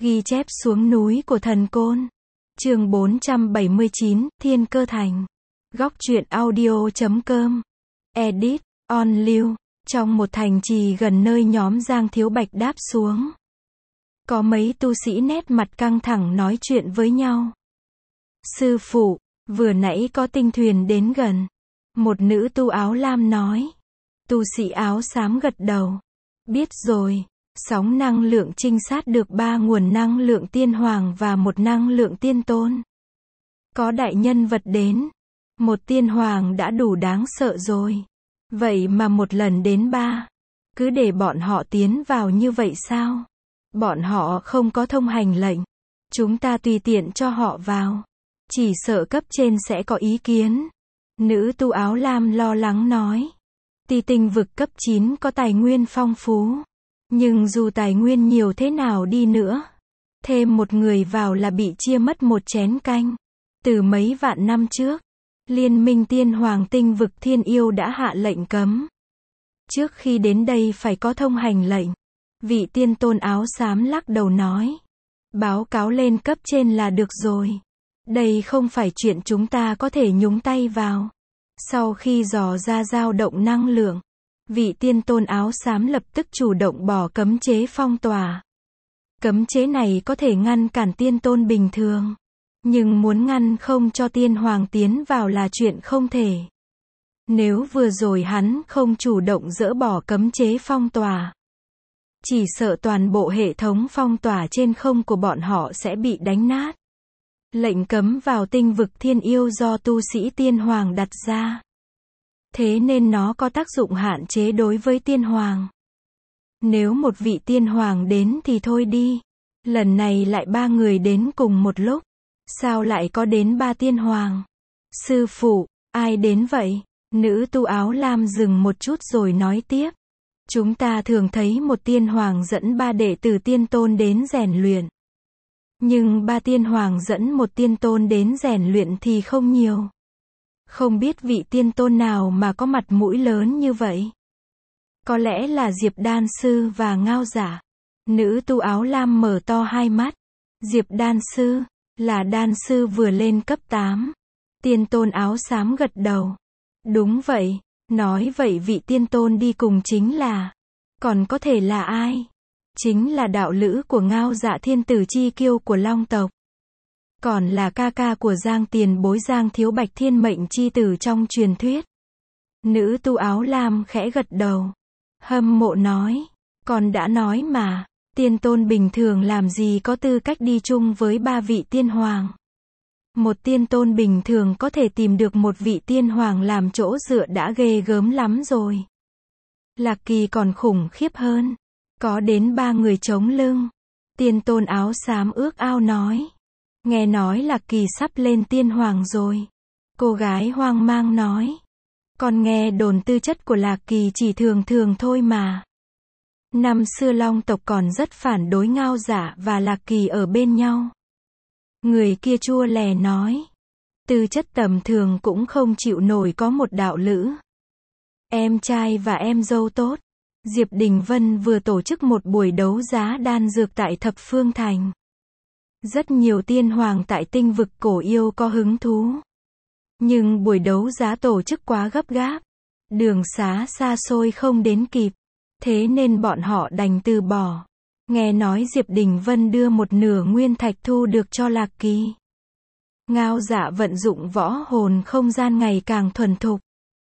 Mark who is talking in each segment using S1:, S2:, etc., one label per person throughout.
S1: Ghi chép xuống núi của thần Côn. Chương 479, Thiên Cơ Thành. Góc truyện audio.com. Edit, on lưu. Trong một thành trì gần nơi nhóm Giang Thiếu Bạch đáp xuống. Có mấy tu sĩ nét mặt căng thẳng nói chuyện với nhau. Sư phụ, vừa nãy có tinh thuyền đến gần. Một nữ tu áo lam nói. Tu sĩ áo xám gật đầu. Biết rồi. Sóng năng lượng trinh sát được 3 nguồn năng lượng tiên hoàng và 1 năng lượng tiên tôn. Có đại nhân vật đến. 1 tiên hoàng đã đủ đáng sợ rồi. Vậy mà một lần đến 3. Cứ để bọn họ tiến vào như vậy sao? Bọn họ không có thông hành lệnh. Chúng ta tùy tiện cho họ vào. Chỉ sợ cấp trên sẽ có ý kiến. Nữ tu áo lam lo lắng nói. Ti tinh vực cấp 9 có tài nguyên phong phú. Nhưng dù tài nguyên nhiều thế nào đi nữa, thêm một người vào là bị chia mất một chén canh. Từ mấy vạn năm trước, Liên minh tiên hoàng tinh vực thiên yêu đã hạ lệnh cấm. Trước khi đến đây phải có thông hành lệnh. Vị tiên tôn áo xám lắc đầu nói. Báo cáo lên cấp trên là được rồi. Đây không phải chuyện chúng ta có thể nhúng tay vào. Sau khi dò ra dao động năng lượng, vị tiên tôn áo xám lập tức chủ động bỏ cấm chế phong tỏa. Cấm chế này có thể ngăn cản tiên tôn bình thường. Nhưng muốn ngăn không cho tiên hoàng tiến vào là chuyện không thể. Nếu vừa rồi hắn không chủ động dỡ bỏ cấm chế phong tỏa, chỉ sợ toàn bộ hệ thống phong tỏa trên không của bọn họ sẽ bị đánh nát. Lệnh cấm vào tinh vực thiên yêu do tu sĩ tiên hoàng đặt ra. Thế nên nó có tác dụng hạn chế đối với tiên hoàng. Nếu một vị tiên hoàng đến thì thôi đi. Lần này lại 3 người đến cùng một lúc. Sao lại có đến 3 tiên hoàng? Sư phụ, ai đến vậy? Nữ tu áo lam dừng một chút rồi nói tiếp. Chúng ta thường thấy một tiên hoàng dẫn 3 đệ tử tiên tôn đến rèn luyện. Nhưng 3 tiên hoàng dẫn một tiên tôn đến rèn luyện thì không nhiều. Không biết vị tiên tôn nào mà có mặt mũi lớn như vậy. Có lẽ là Diệp Đan Sư và Ngao Giả. Nữ tu áo lam mở to hai mắt. Diệp Đan Sư, là Đan Sư vừa lên cấp 8. Tiên tôn áo xám gật đầu. Đúng vậy, nói vậy vị tiên tôn đi cùng chính là. Còn có thể là ai? Chính là đạo lữ của Ngao Dạ thiên tử chi kiêu của Long tộc. Còn là ca ca của Giang tiền bối Giang Thiếu Bạch thiên mệnh chi tử trong truyền thuyết. Nữ tu áo lam khẽ gật đầu. Hâm mộ nói. Còn đã nói mà. Tiên tôn bình thường làm gì có tư cách đi chung với 3 vị tiên hoàng. Một tiên tôn bình thường có thể tìm được một vị tiên hoàng làm chỗ dựa đã ghê gớm lắm rồi. Lạc Kỳ còn khủng khiếp hơn. Có đến 3 người chống lưng. Tiên tôn áo xám ước ao nói. Nghe nói Lạc Kỳ sắp lên tiên hoàng rồi. Cô gái hoang mang nói. Con nghe đồn tư chất của Lạc Kỳ chỉ thường thường thôi mà. Năm xưa Long tộc còn rất phản đối Ngao Giả và Lạc Kỳ ở bên nhau. Người kia chua lè nói. Tư chất tầm thường cũng không chịu nổi có một đạo lữ. Em trai và em dâu tốt. Diệp Đình Vân vừa tổ chức một buổi đấu giá đan dược tại Thập Phương Thành. Rất nhiều tiên hoàng tại tinh vực cổ yêu có hứng thú. Nhưng buổi đấu giá tổ chức quá gấp gáp. Đường xá xa xôi không đến kịp. Thế nên bọn họ đành từ bỏ. Nghe nói Diệp Đình Vân đưa 1/2 nguyên thạch thu được cho Lạc Kỳ. Ngao Dạ vận dụng võ hồn không gian ngày càng thuần thục.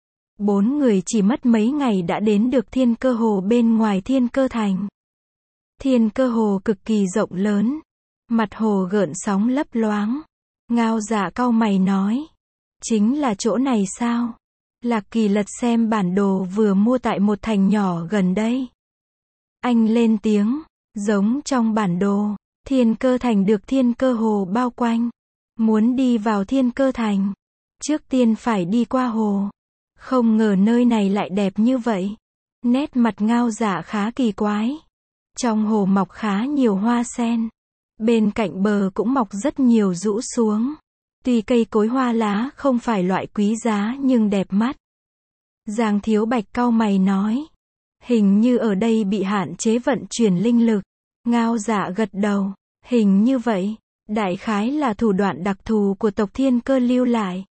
S1: 4 người chỉ mất mấy ngày đã đến được Thiên Cơ Hồ bên ngoài Thiên Cơ Thành. Thiên Cơ Hồ cực kỳ rộng lớn. Mặt hồ gợn sóng lấp loáng. Ngao Dạ cau mày nói. Chính là chỗ này sao? Lạc Kỳ lật xem bản đồ vừa mua tại một thành nhỏ gần đây. Anh lên tiếng. Giống trong bản đồ. Thiên Cơ Thành được Thiên Cơ Hồ bao quanh. Muốn đi vào Thiên Cơ Thành, trước tiên phải đi qua hồ. Không ngờ nơi này lại đẹp như vậy. Nét mặt Ngao Dạ khá kỳ quái. Trong hồ mọc khá nhiều hoa sen. Bên cạnh bờ cũng mọc rất nhiều rũ xuống. Tuy cây cối hoa lá không phải loại quý giá nhưng đẹp mắt. Giang Thiếu Bạch cau mày nói. Hình như ở đây bị hạn chế vận chuyển linh lực. Ngao Dạ gật đầu. Hình như vậy, đại khái là thủ đoạn đặc thù của tộc Thiên Cơ lưu lại.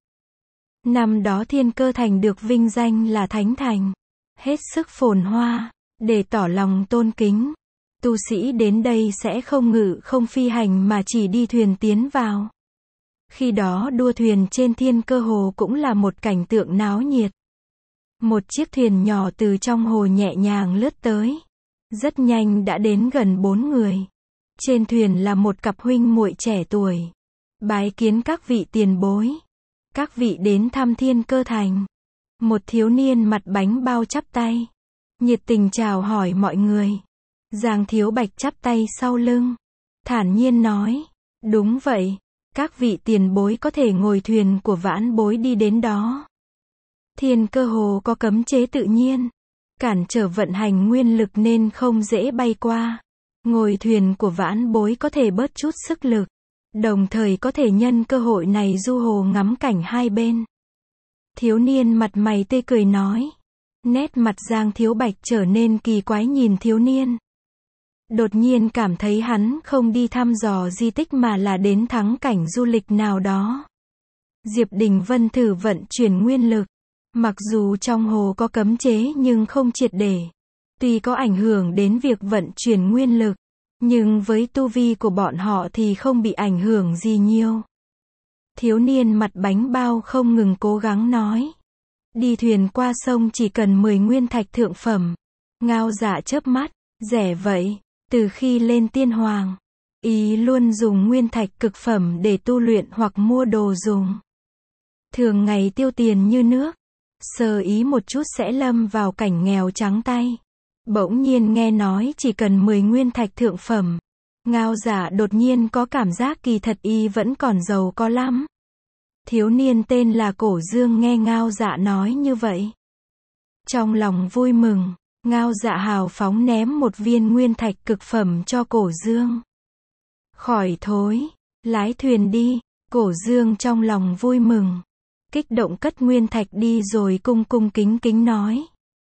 S1: Năm đó Thiên Cơ Thành được vinh danh là Thánh Thành, hết sức phồn hoa, để tỏ lòng tôn kính. Tu sĩ đến đây sẽ không ngự không phi hành mà chỉ đi thuyền tiến vào. Khi đó đua thuyền trên Thiên Cơ Hồ cũng là một cảnh tượng náo nhiệt. Một chiếc thuyền nhỏ từ trong hồ nhẹ nhàng lướt tới. Rất nhanh đã đến gần 4 người. Trên thuyền là một cặp huynh muội trẻ tuổi. Bái kiến các vị tiền bối. Các vị đến thăm Thiên Cơ Thành. Một thiếu niên mặt bánh bao chắp tay. Nhiệt tình chào hỏi mọi người. Giang Thiếu Bạch chắp tay sau lưng. Thản nhiên nói. Đúng vậy. Các vị tiền bối có thể ngồi thuyền của vãn bối đi đến đó. Thiên Cơ Hồ có cấm chế tự nhiên. Cản trở vận hành nguyên lực nên không dễ bay qua. Ngồi thuyền của vãn bối có thể bớt chút sức lực. Đồng thời có thể nhân cơ hội này du hồ ngắm cảnh hai bên. Thiếu niên mặt mày tươi cười nói. Nét mặt Giang Thiếu Bạch trở nên kỳ quái nhìn thiếu niên. Đột nhiên cảm thấy hắn không đi thăm dò di tích mà là đến thắng cảnh du lịch nào đó. Diệp Đình Vân thử vận chuyển nguyên lực. Mặc dù trong hồ có cấm chế nhưng không triệt để. Tuy có ảnh hưởng đến việc vận chuyển nguyên lực, nhưng với tu vi của bọn họ thì không bị ảnh hưởng gì nhiều. Thiếu niên mặt bánh bao không ngừng cố gắng nói. Đi thuyền qua sông chỉ cần 10 nguyên thạch thượng phẩm. Ngao Dạ chớp mắt, rẻ vậy, từ khi lên tiên hoàng, ý luôn dùng nguyên thạch cực phẩm để tu luyện hoặc mua đồ dùng. Thường ngày tiêu tiền như nước, sơ ý một chút sẽ lâm vào cảnh nghèo trắng tay. Bỗng nhiên nghe nói chỉ cần 10 nguyên thạch thượng phẩm. Ngao Dạ đột nhiên có cảm giác kỳ thật y vẫn còn giàu có lắm. Thiếu niên tên là Cổ Dương nghe Ngao Dạ nói như vậy. Trong lòng vui mừng, Ngao Dạ hào phóng ném một viên nguyên thạch cực phẩm cho Cổ Dương. Khỏi thối, lái thuyền đi, Cổ Dương trong lòng vui mừng. Kích động cất nguyên thạch đi rồi cung cung kính kính nói.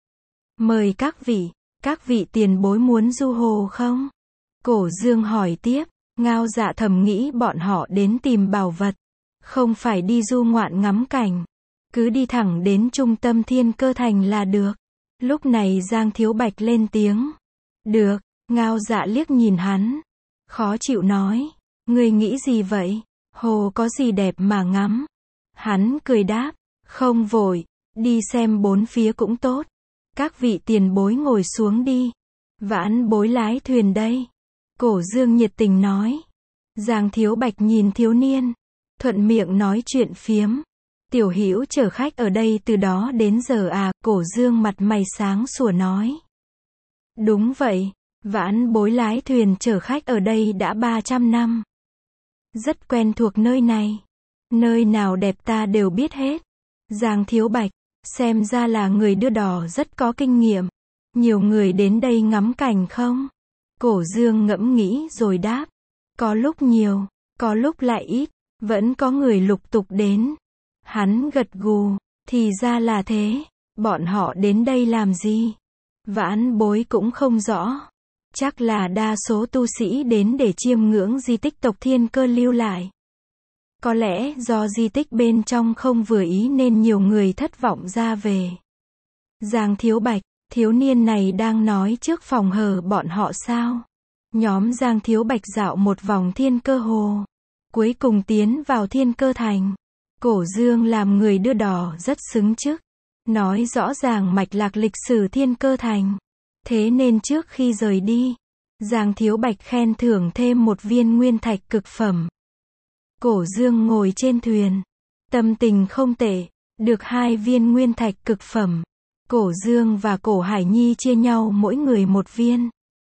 S1: Mời các vị tiền bối muốn du hồ không? Cổ Dương hỏi tiếp, Ngao Dạ thầm nghĩ bọn họ đến tìm bảo vật. Không phải đi du ngoạn ngắm cảnh. Cứ đi thẳng đến trung tâm Thiên Cơ Thành là được. Lúc này Giang Thiếu Bạch lên tiếng. Được, Ngao Dạ liếc nhìn hắn. Khó chịu nói. Ngươi nghĩ gì vậy? Hồ có gì đẹp mà ngắm? Hắn cười đáp. Không vội, đi xem bốn phía cũng tốt. Các vị tiền bối ngồi xuống đi. Vãn bối lái thuyền đây. Cổ Dương nhiệt tình nói. Giang Thiếu Bạch nhìn thiếu niên. Thuận miệng nói chuyện phiếm. Tiểu Hữu chở khách ở đây từ đó đến giờ à? Cổ Dương mặt mày sáng sủa nói. Đúng vậy, vãn bối lái thuyền chở khách ở đây đã 300 năm. Rất quen thuộc nơi này. Nơi nào đẹp ta đều biết hết. Giang Thiếu Bạch, xem ra là người đưa đò rất có kinh nghiệm. Nhiều người đến đây ngắm cảnh không? Cổ Dương ngẫm nghĩ rồi đáp. Có lúc nhiều, có lúc lại ít. Vẫn có người lục tục đến. Hắn gật gù, thì ra là thế. Bọn họ đến đây làm gì? Vãn bối cũng không rõ. Chắc là đa số tu sĩ đến để chiêm ngưỡng di tích tộc Thiên Cơ lưu lại. Có lẽ do di tích bên trong không vừa ý nên nhiều người thất vọng ra về. Giang Thiếu Bạch, thiếu niên này đang nói trước phòng hờ bọn họ sao? Nhóm Giang Thiếu Bạch dạo một vòng Thiên Cơ Hồ. Cuối cùng tiến vào Thiên Cơ Thành. Cổ Dương làm người đưa đò rất xứng chức. Nói rõ ràng mạch lạc lịch sử Thiên Cơ Thành. Thế nên trước khi rời đi, Giang Thiếu Bạch khen thưởng thêm một viên nguyên thạch cực phẩm. Cổ Dương ngồi trên thuyền. Tâm tình không tệ. Được 2 viên nguyên thạch cực phẩm. Cổ Dương và Cổ Hải Nhi chia nhau mỗi người một viên.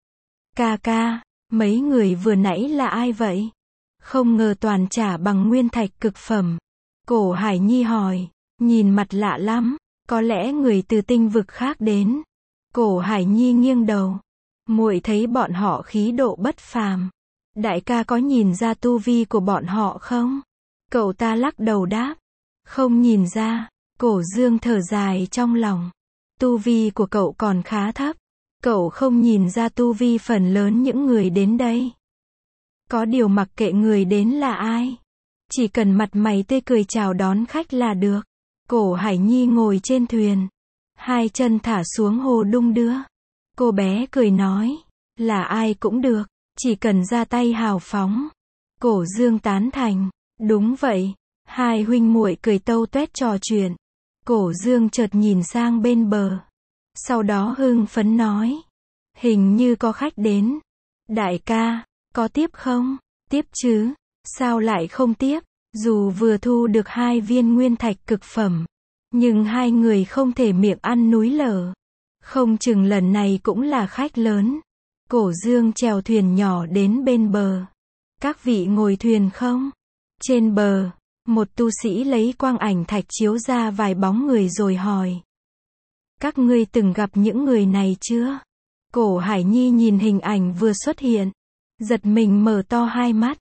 S1: Ca ca, mấy người vừa nãy là ai vậy? Không ngờ toàn trả bằng nguyên thạch cực phẩm. Cổ Hải Nhi hỏi. Nhìn mặt lạ lắm. Có lẽ người từ tinh vực khác đến. Cổ Hải Nhi nghiêng đầu. Muội thấy bọn họ khí độ bất phàm. Đại ca có nhìn ra tu vi của bọn họ không? Cậu ta lắc đầu đáp. Không nhìn ra. Cổ Dương thở dài trong lòng. Tu vi của cậu còn khá thấp. Cậu không nhìn ra tu vi phần lớn những người đến đây. Có điều mặc kệ người đến là ai, chỉ cần mặt mày tươi cười chào đón khách là được. Cổ Hải Nhi ngồi trên thuyền, hai chân thả xuống hồ đung đưa. Cô bé cười nói, là ai cũng được, chỉ cần ra tay hào phóng. Cổ Dương tán thành, đúng vậy. Hai huynh muội cười tâu tuét trò chuyện. Cổ Dương chợt nhìn sang bên bờ, sau đó hưng phấn nói, hình như có khách đến. Đại ca, có tiếp không? Tiếp chứ, sao lại không tiếp? Dù vừa thu được 2 viên nguyên thạch cực phẩm, nhưng hai người không thể miệng ăn núi lở. Không chừng lần này cũng là khách lớn. Cổ Dương chèo thuyền nhỏ đến bên bờ. Các vị ngồi thuyền không? Trên bờ, một tu sĩ lấy quang ảnh thạch chiếu ra vài bóng người rồi hỏi, các ngươi từng gặp những người này chưa? Cổ Hải Nhi nhìn hình ảnh vừa xuất hiện, giật mình mở to hai mắt.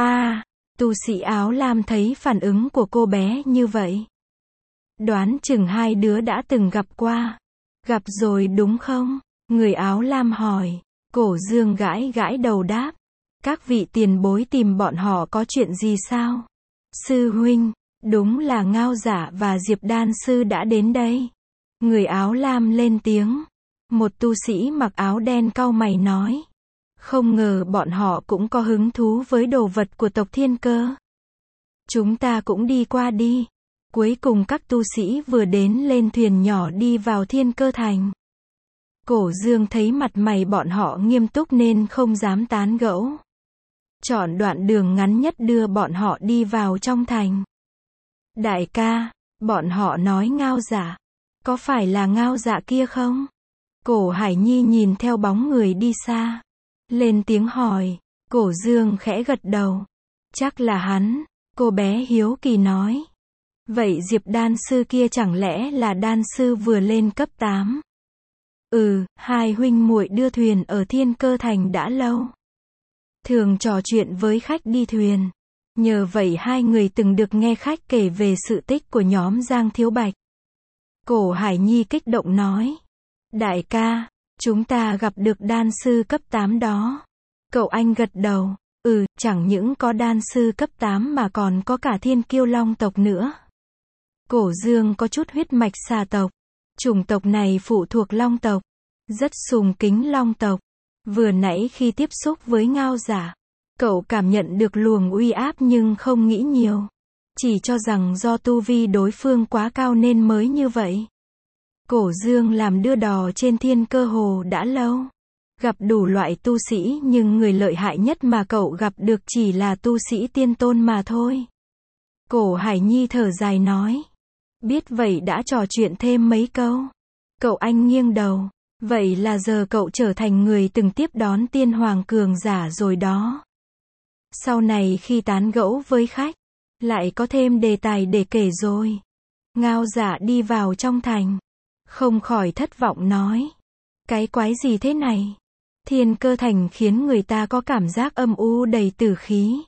S1: Tu sĩ áo lam thấy phản ứng của cô bé như vậy, đoán chừng hai đứa đã từng gặp qua. Gặp rồi đúng không? Người áo lam hỏi. Cổ Dương gãi gãi đầu đáp, các vị tiền bối tìm bọn họ có chuyện gì sao? Sư huynh, đúng là Ngao Giả và Diệp Đan Sư đã đến đây. Người áo lam lên tiếng. Một tu sĩ mặc áo đen cau mày nói, không ngờ bọn họ cũng có hứng thú với đồ vật của tộc Thiên Cơ. Chúng ta cũng đi qua đi. Cuối cùng các tu sĩ vừa đến lên thuyền nhỏ đi vào Thiên Cơ Thành. Cổ Dương thấy mặt mày bọn họ nghiêm túc nên không dám tán gẫu. Chọn đoạn đường ngắn nhất đưa bọn họ đi vào trong thành. Đại ca, bọn họ nói Ngao Giả. Có phải là Ngao Dạ kia không? Cổ Hải Nhi nhìn theo bóng người đi xa, lên tiếng hỏi. Cổ Dương khẽ gật đầu. Chắc là hắn. Cô bé hiếu kỳ nói. Vậy Diệp Đan Sư kia chẳng lẽ là đan sư vừa lên cấp 8? Hai huynh muội đưa thuyền ở Thiên Cơ Thành đã lâu, thường trò chuyện với khách đi thuyền. Nhờ vậy hai người từng được nghe khách kể về sự tích của nhóm Giang Thiếu Bạch. Cổ Hải Nhi kích động nói. Đại ca, chúng ta gặp được đan sư cấp 8 đó. Cậu anh gật đầu. Chẳng những có đan sư cấp 8 mà còn có cả Thiên Kiêu Long tộc nữa. Cổ Dương có chút huyết mạch xà tộc. Chủng tộc này phụ thuộc Long tộc, rất sùng kính Long tộc. Vừa nãy khi tiếp xúc với Ngao Giả, cậu cảm nhận được luồng uy áp nhưng không nghĩ nhiều. Chỉ cho rằng do tu vi đối phương quá cao nên mới như vậy. Cổ Dương làm đưa đò trên Thiên Cơ Hồ đã lâu. Gặp đủ loại tu sĩ nhưng người lợi hại nhất mà cậu gặp được chỉ là tu sĩ tiên tôn mà thôi. Cổ Hải Nhi thở dài nói. Biết vậy đã trò chuyện thêm mấy câu. Cậu anh nghiêng đầu. Vậy là giờ cậu trở thành người từng tiếp đón tiên hoàng cường giả rồi đó. Sau này khi tán gẫu với khách, lại có thêm đề tài để kể rồi. Ngao Giả đi vào trong thành, không khỏi thất vọng nói. Cái quái gì thế này? Thiên Cơ Thành khiến người ta có cảm giác âm u đầy tử khí.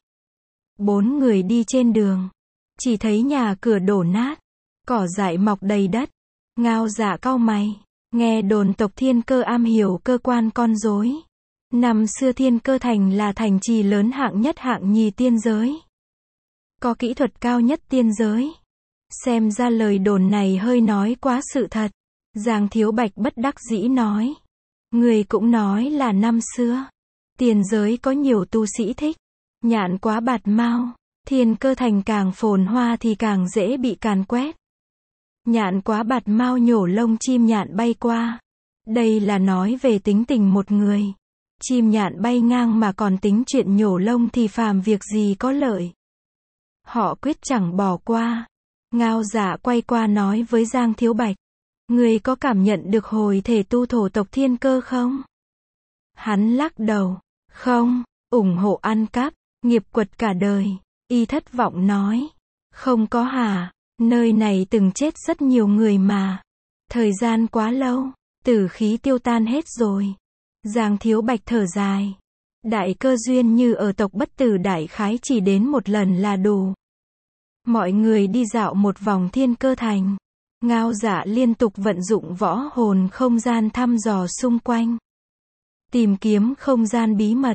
S1: 4 người đi trên đường, chỉ thấy nhà cửa đổ nát, cỏ dại mọc đầy đất. Ngao Giả cau mày, nghe đồn tộc Thiên Cơ am hiểu cơ quan con rối. Năm xưa Thiên Cơ Thành là thành trì lớn hạng nhất hạng nhì tiên giới, có kỹ thuật cao nhất tiên giới. Xem ra lời đồn này hơi nói quá sự thật. Giang Thiếu Bạch bất đắc dĩ nói. Người cũng nói là năm xưa tiên giới có nhiều tu sĩ thích nhạn quá bạt mao. Thiên Cơ Thành càng phồn hoa thì càng dễ bị càn quét. Nhạn quá bạt mao nhổ lông chim nhạn bay qua. Đây là nói về tính tình một người. Chim nhạn bay ngang mà còn tính chuyện nhổ lông thì phàm việc gì có lợi. Họ quyết chẳng bỏ qua. Ngao Giả quay qua nói với Giang Thiếu Bạch. Người có cảm nhận được hồi thể tu thổ tộc Thiên Cơ không? Hắn lắc đầu. Không, ủng hộ ăn cắp, nghiệp quật cả đời. Y thất vọng nói. Không có hả? Nơi này từng chết rất nhiều người mà. Thời gian quá lâu, tử khí tiêu tan hết rồi. Giang Thiếu Bạch thở dài. Đại cơ duyên như ở tộc Bất Tử đại khái chỉ đến một lần là đủ. Mọi người đi dạo một vòng Thiên Cơ Thành. Ngao Giả liên tục vận dụng võ hồn không gian thăm dò xung quanh, tìm kiếm không gian bí mật.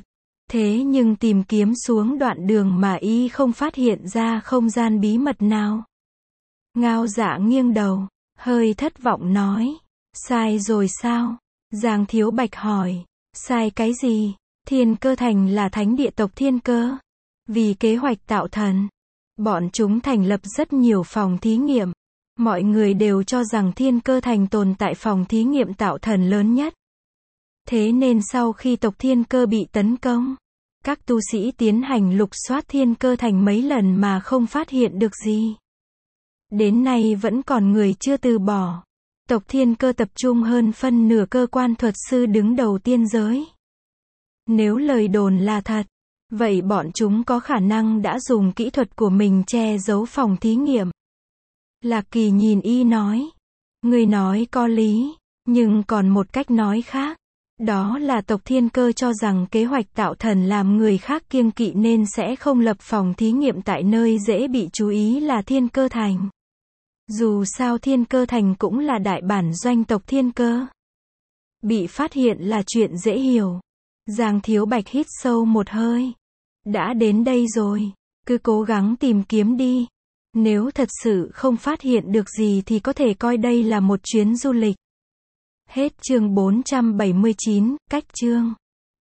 S1: Thế nhưng tìm kiếm xuống đoạn đường mà y không phát hiện ra không gian bí mật nào. Ngao Dạ nghiêng đầu, hơi thất vọng nói. Sai rồi sao? Giang Thiếu Bạch hỏi. Sai cái gì? Thiên Cơ Thành là thánh địa tộc Thiên Cơ. Vì kế hoạch tạo thần, bọn chúng thành lập rất nhiều phòng thí nghiệm. Mọi người đều cho rằng Thiên Cơ Thành tồn tại phòng thí nghiệm tạo thần lớn nhất. Thế nên sau khi tộc Thiên Cơ bị tấn công, các tu sĩ tiến hành lục soát Thiên Cơ Thành mấy lần mà không phát hiện được gì. Đến nay vẫn còn người chưa từ bỏ. Tộc Thiên Cơ tập trung hơn phân nửa cơ quan thuật sư đứng đầu tiên giới. Nếu lời đồn là thật, vậy bọn chúng có khả năng đã dùng kỹ thuật của mình che giấu phòng thí nghiệm. Lạc Kỳ nhìn y nói. Người nói có lý, nhưng còn một cách nói khác. Đó là tộc Thiên Cơ cho rằng kế hoạch tạo thần làm người khác kiêng kỵ nên sẽ không lập phòng thí nghiệm tại nơi dễ bị chú ý là Thiên Cơ Thành. Dù sao Thiên Cơ Thành cũng là đại bản doanh tộc Thiên Cơ. Bị phát hiện là chuyện dễ hiểu. Giang Thiếu Bạch hít sâu một hơi. Đã đến đây rồi, cứ cố gắng tìm kiếm đi. Nếu thật sự không phát hiện được gì thì có thể coi đây là một chuyến du lịch. Hết chương 479, cách chương.